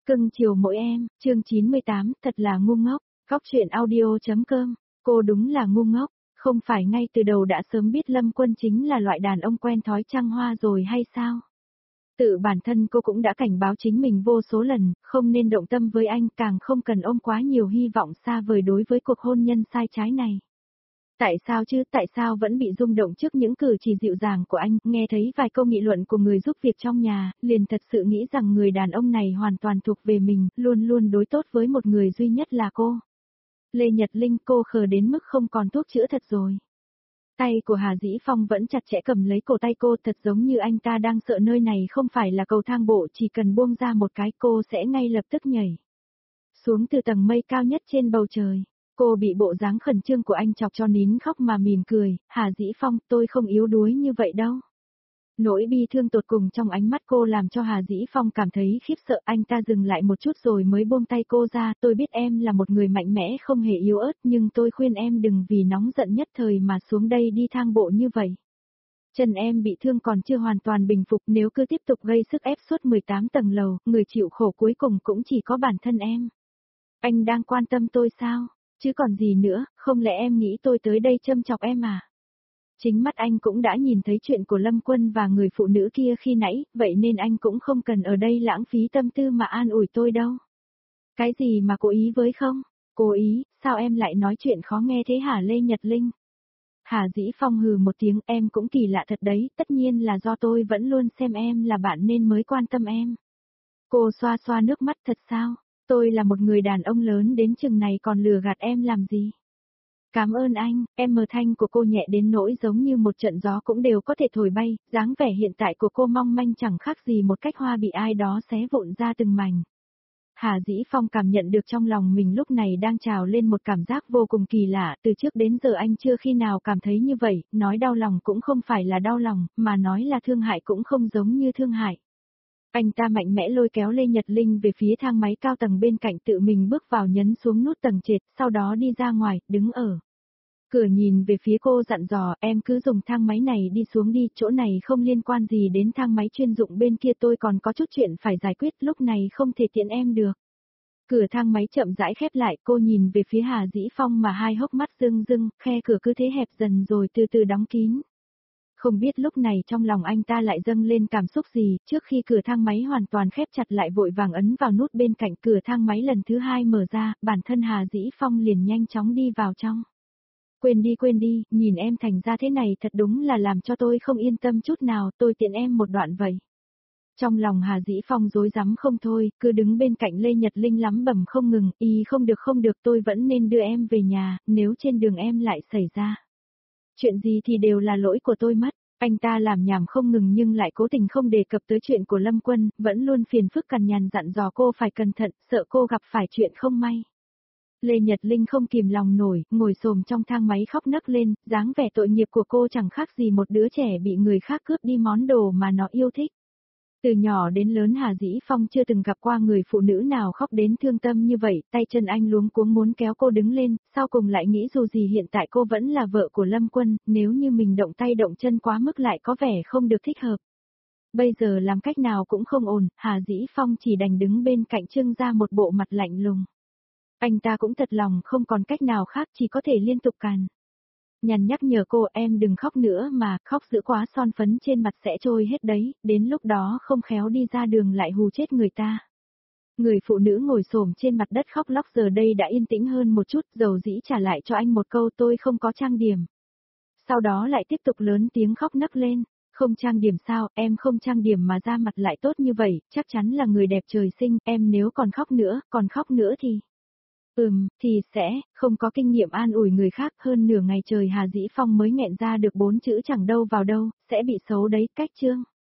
Cưng chiều mỗi em, chương 98, thật là ngu ngốc, Góc truyện audio.com, cô đúng là ngu ngốc, không phải ngay từ đầu đã sớm biết Lâm Quân chính là loại đàn ông quen thói trăng hoa rồi hay sao? Tự bản thân cô cũng đã cảnh báo chính mình vô số lần, không nên động tâm với anh, càng không cần ôm quá nhiều hy vọng xa vời đối với cuộc hôn nhân sai trái này. Tại sao chứ, tại sao vẫn bị rung động trước những cử chỉ dịu dàng của anh, nghe thấy vài câu nghị luận của người giúp việc trong nhà, liền thật sự nghĩ rằng người đàn ông này hoàn toàn thuộc về mình, luôn luôn đối tốt với một người duy nhất là cô. Lê Nhật Linh, cô khờ đến mức không còn thuốc chữa thật rồi. Tay của Hà Dĩ Phong vẫn chặt chẽ cầm lấy cổ tay cô, thật giống như anh ta đang sợ nơi này không phải là cầu thang bộ, chỉ cần buông ra một cái cô sẽ ngay lập tức nhảy xuống từ tầng mây cao nhất trên bầu trời. Cô bị bộ dáng khẩn trương của anh chọc cho nín khóc mà mỉm cười, Hà Dĩ Phong, tôi không yếu đuối như vậy đâu. Nỗi bi thương tột cùng trong ánh mắt cô làm cho Hà Dĩ Phong cảm thấy khiếp sợ, anh ta dừng lại một chút rồi mới buông tay cô ra, tôi biết em là một người mạnh mẽ không hề yếu ớt nhưng tôi khuyên em đừng vì nóng giận nhất thời mà xuống đây đi thang bộ như vậy. Chân em bị thương còn chưa hoàn toàn bình phục, nếu cứ tiếp tục gây sức ép suốt 18 tầng lầu, người chịu khổ cuối cùng cũng chỉ có bản thân em. Anh đang quan tâm tôi sao? Chứ còn gì nữa, không lẽ em nghĩ tôi tới đây châm chọc em à? Chính mắt anh cũng đã nhìn thấy chuyện của Lâm Quân và người phụ nữ kia khi nãy, vậy nên anh cũng không cần ở đây lãng phí tâm tư mà an ủi tôi đâu. Cái gì mà cố ý với không? Cố ý, sao em lại nói chuyện khó nghe thế hả Lê Nhật Linh? Hà Dĩ Phong hừ một tiếng, em cũng kỳ lạ thật đấy, tất nhiên là do tôi vẫn luôn xem em là bạn nên mới quan tâm em. Cô xoa xoa nước mắt, thật sao? Tôi là một người đàn ông lớn đến chừng này còn lừa gạt em làm gì? Cảm ơn anh, em mờ thanh của cô nhẹ đến nỗi giống như một trận gió cũng đều có thể thổi bay, dáng vẻ hiện tại của cô mong manh chẳng khác gì một cách hoa bị ai đó xé vụn ra từng mảnh. Hà Dĩ Phong cảm nhận được trong lòng mình lúc này đang trào lên một cảm giác vô cùng kỳ lạ, từ trước đến giờ anh chưa khi nào cảm thấy như vậy, nói đau lòng cũng không phải là đau lòng, mà nói là thương hại cũng không giống như thương hại. Anh ta mạnh mẽ lôi kéo Lê Nhật Linh về phía thang máy cao tầng bên cạnh, tự mình bước vào nhấn xuống nút tầng trệt, sau đó đi ra ngoài, đứng ở cửa nhìn về phía cô dặn dò, em cứ dùng thang máy này đi xuống đi, chỗ này không liên quan gì đến thang máy chuyên dụng bên kia, tôi còn có chút chuyện phải giải quyết, lúc này không thể tiện em được. Cửa thang máy chậm rãi khép lại, cô nhìn về phía Hà Dĩ Phong mà hai hốc mắt rưng rưng, khe cửa cứ thế hẹp dần rồi từ từ đóng kín. Không biết lúc này trong lòng anh ta lại dâng lên cảm xúc gì, trước khi cửa thang máy hoàn toàn khép chặt lại vội vàng ấn vào nút bên cạnh, cửa thang máy lần thứ hai mở ra, bản thân Hà Dĩ Phong liền nhanh chóng đi vào trong. Quên đi, nhìn em thành ra thế này thật đúng là làm cho tôi không yên tâm chút nào, tôi tiện em một đoạn vậy. Trong lòng Hà Dĩ Phong rối rắm không thôi, cứ đứng bên cạnh Lê Nhật Linh lắm bẩm không ngừng, không được tôi vẫn nên đưa em về nhà, nếu trên đường em lại xảy ra chuyện gì thì đều là lỗi của tôi mất. Anh ta làm nhảm không ngừng nhưng lại cố tình không đề cập tới chuyện của Lâm Quân, vẫn luôn phiền phức cằn nhằn dặn dò cô phải cẩn thận, sợ cô gặp phải chuyện không may. Lê Nhật Linh không kìm lòng nổi, ngồi xổm trong thang máy khóc nấc lên, dáng vẻ tội nghiệp của cô chẳng khác gì một đứa trẻ bị người khác cướp đi món đồ mà nó yêu thích. Từ nhỏ đến lớn Hà Dĩ Phong chưa từng gặp qua người phụ nữ nào khóc đến thương tâm như vậy, tay chân anh luống cuống muốn kéo cô đứng lên, sau cùng lại nghĩ dù gì hiện tại cô vẫn là vợ của Lâm Quân, nếu như mình động tay động chân quá mức lại có vẻ không được thích hợp. Bây giờ làm cách nào cũng không ổn, Hà Dĩ Phong chỉ đành đứng bên cạnh trưng ra một bộ mặt lạnh lùng. Anh ta cũng thật lòng không còn cách nào khác, chỉ có thể liên tục càn nhằn nhắc nhở cô, em đừng khóc nữa mà, khóc dữ quá son phấn trên mặt sẽ trôi hết đấy, đến lúc đó không khéo đi ra đường lại hù chết người ta. Người phụ nữ ngồi xổm trên mặt đất khóc lóc giờ đây đã yên tĩnh hơn một chút, dầu dĩ trả lại cho anh một câu tôi không có trang điểm. Sau đó lại tiếp tục lớn tiếng khóc nấc lên, không trang điểm sao, em không trang điểm mà da mặt lại tốt như vậy, chắc chắn là người đẹp trời sinh, em nếu còn khóc nữa thì sẽ, không có kinh nghiệm an ủi người khác, hơn nửa ngày trời Hà Dĩ Phong mới nghẹn ra được 4 chữ chẳng đâu vào đâu, sẽ bị xấu đấy, cách chương.